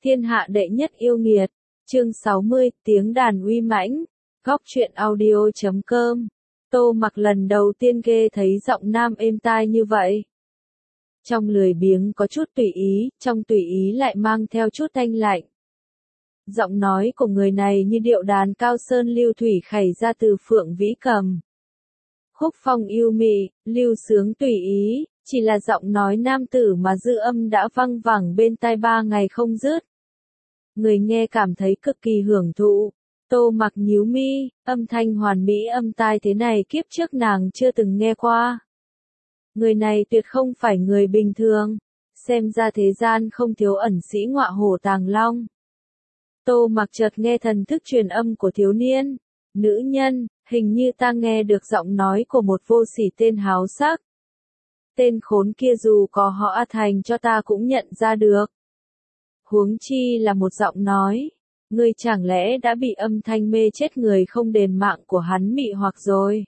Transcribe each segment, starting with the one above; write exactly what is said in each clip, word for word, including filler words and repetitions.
Thiên hạ đệ nhất yêu nghiệt. Chương sáu mươi, tiếng đàn uy mãnh. Góc truyện audio chấm com. Tô Mặc lần đầu tiên ghê thấy giọng nam êm tai như vậy. Trong lười biếng có chút tùy ý, trong tùy ý lại mang theo chút thanh lạnh. Giọng nói của người này như điệu đàn cao sơn lưu thủy khảy ra từ phượng vĩ cầm. Khúc phong yêu mị, lưu sướng tùy ý, chỉ là giọng nói nam tử mà dư âm đã văng vẳng bên tai ba ngày không dứt. Người nghe cảm thấy cực kỳ hưởng thụ. Tô Mặc nhíu mi, âm thanh hoàn mỹ âm tai thế này kiếp trước nàng chưa từng nghe qua. Người này tuyệt không phải người bình thường, xem ra thế gian không thiếu ẩn sĩ ngọa hổ tàng long. Tô Mặc chợt nghe thần thức truyền âm của thiếu niên. Nữ nhân, hình như ta nghe được giọng nói của một vô sỉ tên háo sắc. Tên khốn kia dù có họ A Thành cho ta cũng nhận ra được. Huống chi là một giọng nói. Ngươi chẳng lẽ đã bị âm thanh mê chết người không đền mạng của hắn mị hoặc rồi?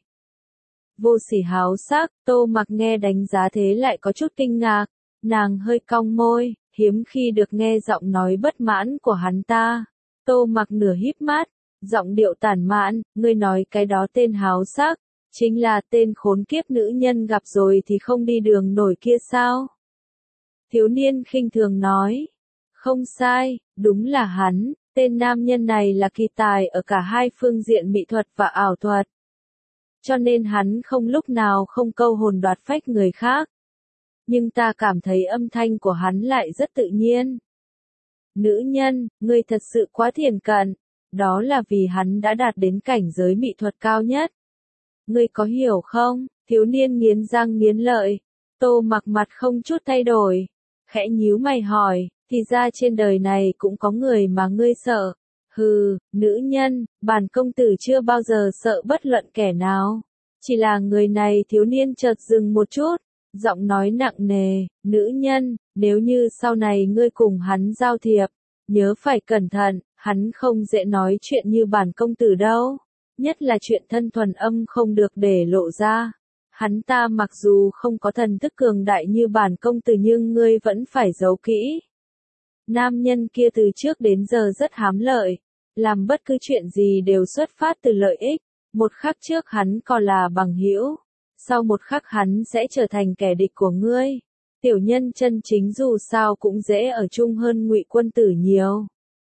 Vô sỉ háo sắc, Tô Mặc nghe đánh giá thế lại có chút kinh ngạc. Nàng hơi cong môi, hiếm khi được nghe giọng nói bất mãn của hắn ta. Tô Mặc nửa híp mắt, giọng điệu tản mạn, ngươi nói cái đó tên háo sắc, chính là tên khốn kiếp nữ nhân gặp rồi thì không đi đường nổi kia sao? Thiếu niên khinh thường nói, không sai, đúng là hắn, tên nam nhân này là kỳ tài ở cả hai phương diện mỹ thuật và ảo thuật. Cho nên hắn không lúc nào không câu hồn đoạt phách người khác. Nhưng ta cảm thấy âm thanh của hắn lại rất tự nhiên. Nữ nhân, ngươi thật sự quá thiển cận, đó là vì hắn đã đạt đến cảnh giới mỹ thuật cao nhất. Ngươi có hiểu không? Thiếu niên nghiến răng nghiến lợi. Tô Mặc mặt không chút thay đổi, khẽ nhíu mày hỏi, thì ra trên đời này cũng có người mà ngươi sợ. Hừ, nữ nhân, bản công tử chưa bao giờ sợ bất luận kẻ nào. Chỉ là người này. Thiếu niên chợt dừng một chút, giọng nói nặng nề, nữ nhân, nếu như sau này ngươi cùng hắn giao thiệp, nhớ phải cẩn thận, hắn không dễ nói chuyện như bản công tử đâu. Nhất là chuyện thân thuần âm không được để lộ ra. Hắn ta mặc dù không có thần thức cường đại như bản công tử nhưng ngươi vẫn phải giấu kỹ. Nam nhân kia từ trước đến giờ rất hám lợi, làm bất cứ chuyện gì đều xuất phát từ lợi ích. Một khắc trước hắn còn là bằng hữu, sau một khắc hắn sẽ trở thành kẻ địch của ngươi. Tiểu nhân chân chính dù sao cũng dễ ở chung hơn Ngụy quân tử nhiều.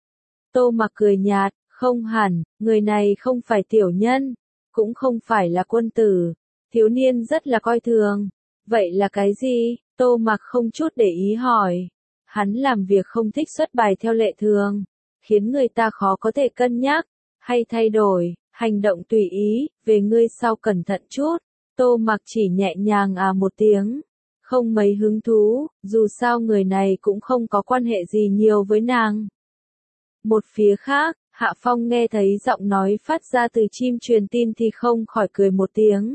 Tô Mặc cười nhạt, không hẳn, người này không phải tiểu nhân, cũng không phải là quân tử. Thiếu niên rất là coi thường. Vậy là cái gì? Tô Mặc không chút để ý hỏi. Hắn làm việc không thích xuất bài theo lệ thường, khiến người ta khó có thể cân nhắc, hay thay đổi, hành động tùy ý, về ngươi sau cẩn thận chút. Tô Mặc chỉ nhẹ nhàng à một tiếng, không mấy hứng thú, dù sao người này cũng không có quan hệ gì nhiều với nàng. Một phía khác, Hạ Phong nghe thấy giọng nói phát ra từ chim truyền tin thì không khỏi cười một tiếng.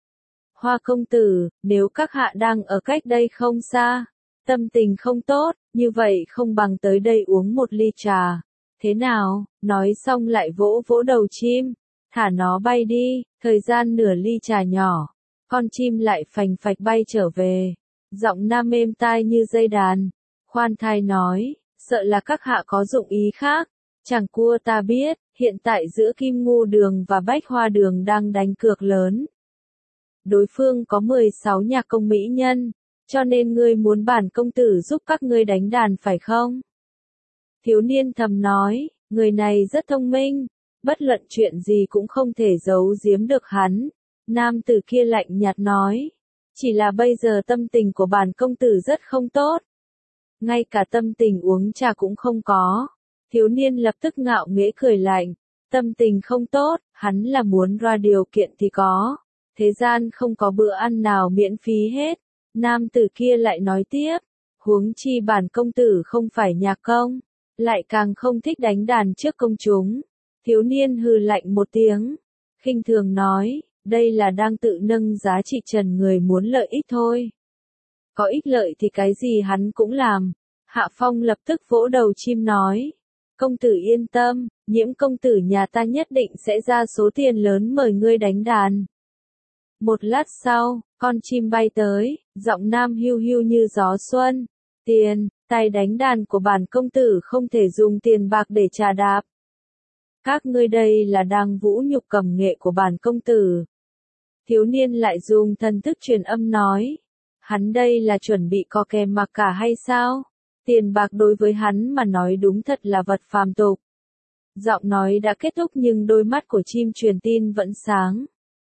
Hoa công tử, nếu các hạ đang ở cách đây không xa, tâm tình không tốt, như vậy không bằng tới đây uống một ly trà. Thế nào? Nói xong lại vỗ vỗ đầu chim, thả nó bay đi. Thời gian nửa ly trà nhỏ, con chim lại phành phạch bay trở về. Giọng nam êm tai như dây đàn, khoan thai nói, sợ là các hạ có dụng ý khác. Chẳng cua ta biết, hiện tại giữa Kim Ngưu Đường và Bách Hoa Đường đang đánh cược lớn. Đối phương có mười sáu nhạc công mỹ nhân, cho nên ngươi muốn bản công tử giúp các ngươi đánh đàn phải không? Thiếu niên thầm nói, người này rất thông minh, bất luận chuyện gì cũng không thể giấu giếm được hắn. Nam tử kia lạnh nhạt nói, chỉ là bây giờ tâm tình của bản công tử rất không tốt. Ngay cả tâm tình uống trà cũng không có. Thiếu niên lập tức ngạo nghễ cười lạnh, tâm tình không tốt, hắn là muốn ra điều kiện thì có. Thế gian không có bữa ăn nào miễn phí hết. Nam tử kia lại nói tiếp, huống chi bản công tử không phải nhạc công, lại càng không thích đánh đàn trước công chúng. Thiếu niên hừ lạnh một tiếng, khinh thường nói, đây là đang tự nâng giá trị trần người muốn lợi ích thôi. Có ích lợi thì cái gì hắn cũng làm. Hạ Phong lập tức vỗ đầu chim nói, công tử yên tâm, Nhiễm công tử nhà ta nhất định sẽ ra số tiền lớn mời ngươi đánh đàn. Một lát sau, con chim bay tới, giọng nam hiu hiu như gió xuân. Tiền, Tài đánh đàn của bản công tử không thể dùng tiền bạc để trà đạp. Các ngươi đây là đang vũ nhục cầm nghệ của bản công tử. Thiếu niên lại dùng thần thức truyền âm nói. Hắn đây là chuẩn bị co kè mặc cả hay sao? Tiền bạc đối với hắn mà nói đúng thật là vật phàm tục. Giọng nói đã kết thúc nhưng đôi mắt của chim truyền tin vẫn sáng.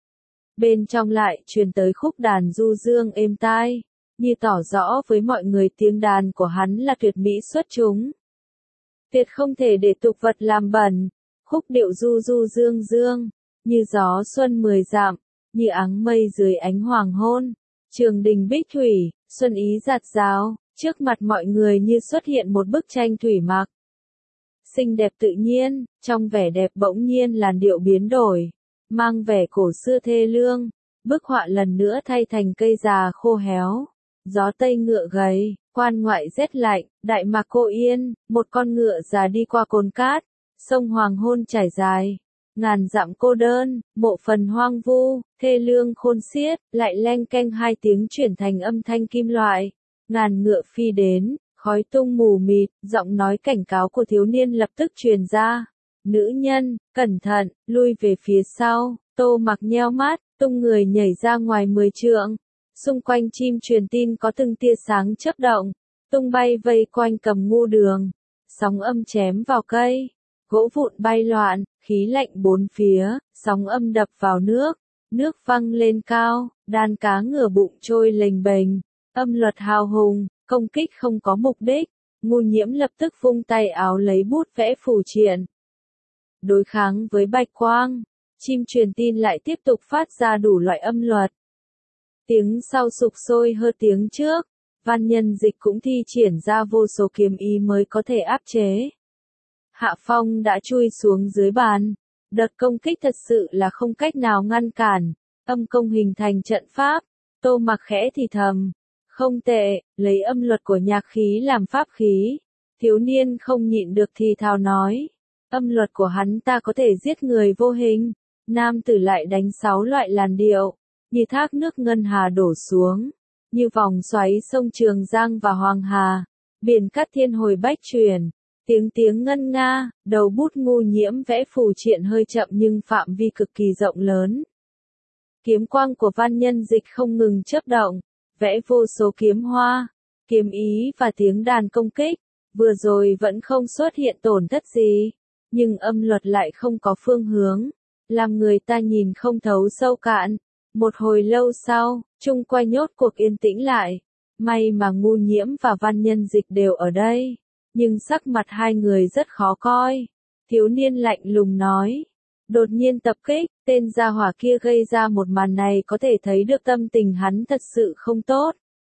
Bên trong lại truyền tới khúc đàn du dương êm tai, như tỏ rõ với mọi người tiếng đàn của hắn là tuyệt mỹ xuất chúng. Tuyệt không thể để tục vật làm bẩn, khúc điệu du du dương dương, như gió xuân mười dặm, như áng mây dưới ánh hoàng hôn, trường đình bích thủy, xuân ý giạt rào, trước mặt mọi người như xuất hiện một bức tranh thủy mặc. Xinh đẹp tự nhiên, trong vẻ đẹp bỗng nhiên làn điệu biến đổi, mang vẻ cổ xưa thê lương, bức họa lần nữa thay thành cây già khô héo, gió tây ngựa gầy, quan ngoại rét lạnh, đại mạc cô yên, một con ngựa già đi qua cồn cát, sông hoàng hôn trải dài, ngàn dặm cô đơn, mộ phần hoang vu, thê lương khôn xiết, lại leng keng hai tiếng chuyển thành âm thanh kim loại, ngàn ngựa phi đến. Khói tung mù mịt, giọng nói cảnh cáo của thiếu niên lập tức truyền ra. Nữ nhân, cẩn thận, lui về phía sau, Tô Mặc nheo mắt, tung người nhảy ra ngoài mười trượng. Xung quanh chim truyền tin có từng tia sáng chớp động, tung bay vây quanh cầm ngu đường. Sóng âm chém vào cây, gỗ vụn bay loạn, khí lạnh bốn phía, sóng âm đập vào nước, nước văng lên cao, đàn cá ngửa bụng trôi lềnh bềnh, âm luật hào hùng. Công kích không có mục đích, Ngu Nhiễm lập tức vung tay áo lấy bút vẽ phù triện. Đối kháng với bạch quang, chim truyền tin lại tiếp tục phát ra đủ loại âm luật. Tiếng sau sục sôi hơn tiếng trước, văn nhân dịch cũng thi triển ra vô số kiếm ý mới có thể áp chế. Hạ phong đã chui xuống dưới bàn, đợt công kích thật sự là không cách nào ngăn cản, âm công hình thành trận pháp, Tô Mặc khẽ thì thầm. Không tệ, lấy âm luật của nhạc khí làm pháp khí. Thiếu niên không nhịn được thì thào nói. Âm luật của hắn ta có thể giết người vô hình. Nam tử lại đánh sáu loại làn điệu. Như thác nước ngân hà đổ xuống. Như vòng xoáy sông Trường Giang và Hoàng Hà. Biển cát thiên hồi bách truyền. Tiếng tiếng ngân nga, đầu bút Ngu Nhiễm vẽ phù triện hơi chậm nhưng phạm vi cực kỳ rộng lớn. Kiếm quang của văn nhân dịch không ngừng chớp động. Vẽ vô số kiếm hoa, kiếm ý và tiếng đàn công kích, vừa rồi vẫn không xuất hiện tổn thất gì, nhưng âm luật lại không có phương hướng, làm người ta nhìn không thấu sâu cạn. Một hồi lâu sau, chung quanh nhốt cuộc yên tĩnh lại, may mà Ngu Nhiễm và văn nhân dịch đều ở đây, nhưng sắc mặt hai người rất khó coi. Thiếu niên lạnh lùng nói. Đột nhiên tập kích, tên gia hỏa kia gây ra một màn này có thể thấy được tâm tình hắn thật sự không tốt.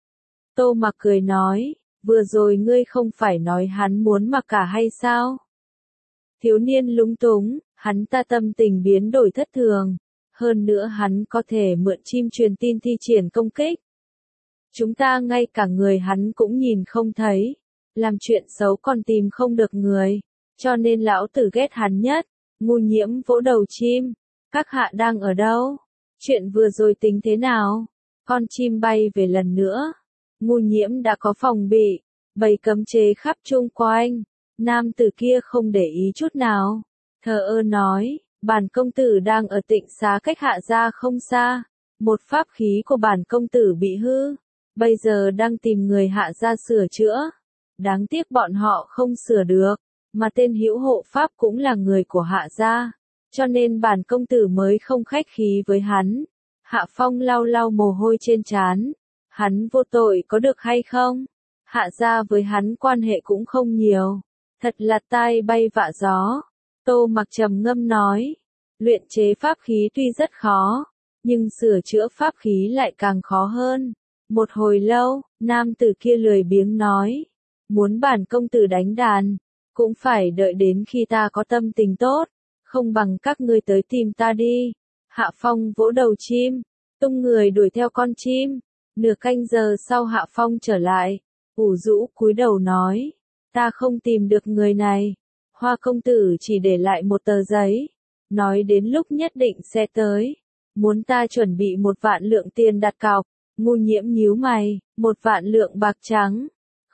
Tô Mặc cười nói, vừa rồi ngươi không phải nói hắn muốn mặc cả hay sao? Thiếu niên lúng túng, hắn ta tâm tình biến đổi thất thường. Hơn nữa hắn có thể mượn chim truyền tin thi triển công kích. Chúng ta ngay cả người hắn cũng nhìn không thấy. Làm chuyện xấu còn tìm không được người. Cho nên lão tử ghét hắn nhất. Ngu Nhiễm vỗ đầu chim. Các hạ đang ở đâu? Chuyện vừa rồi tính thế nào? Con chim bay về lần nữa. Ngu Nhiễm đã có phòng bị. Bày cấm chế khắp chung quanh. Nam tử kia không để ý chút nào. Thờ ơ nói. Bản công tử đang ở Tịnh Xá cách hạ gia không xa. Một pháp khí của bản công tử bị hư. Bây giờ đang tìm người hạ gia sửa chữa. Đáng tiếc bọn họ không sửa được. Mà tên hữu hộ pháp cũng là người của hạ gia. Cho nên bản công tử mới không khách khí với hắn. Hạ Phong lau lau mồ hôi trên trán. Hắn vô tội có được hay không? Hạ gia với hắn quan hệ cũng không nhiều. Thật là tai bay vạ gió. Tô Mặc trầm ngâm nói. Luyện chế pháp khí tuy rất khó. Nhưng sửa chữa pháp khí lại càng khó hơn. Một hồi lâu, nam tử kia lười biếng nói. Muốn bản công tử đánh đàn. Cũng phải đợi đến khi ta có tâm tình tốt. Không bằng các ngươi tới tìm ta đi. Hạ Phong vỗ đầu chim. Tung người đuổi theo con chim. Nửa canh giờ sau Hạ Phong trở lại. Ủ rũ cúi đầu nói. Ta không tìm được người này. Hoa công tử chỉ để lại một tờ giấy. Nói đến lúc nhất định sẽ tới. Muốn ta chuẩn bị một vạn lượng tiền đặt cọc. Ngu Nhiễm nhíu mày. Một vạn lượng bạc trắng.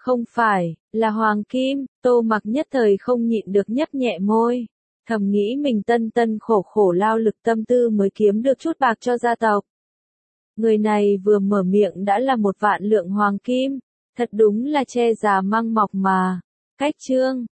Không phải, là hoàng kim, Tô Mặc nhất thời không nhịn được nhấp nhẹ môi. Thầm nghĩ mình tân tân khổ khổ lao lực tâm tư mới kiếm được chút bạc cho gia tộc. Người này vừa mở miệng đã là một vạn lượng hoàng kim, thật đúng là che già măng mọc mà. Cách chương